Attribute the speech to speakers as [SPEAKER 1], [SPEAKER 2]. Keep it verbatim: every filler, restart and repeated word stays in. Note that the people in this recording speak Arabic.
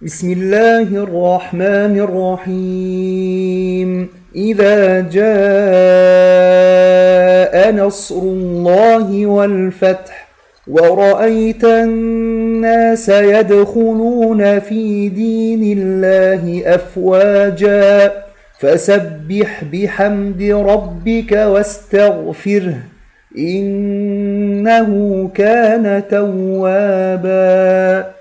[SPEAKER 1] بسم الله الرحمن الرحيم. إذا جاء نصر الله والفتح ورأيت الناس يدخلون في دين الله أفواجا فسبح بحمد ربك واستغفره إنه كان توابا.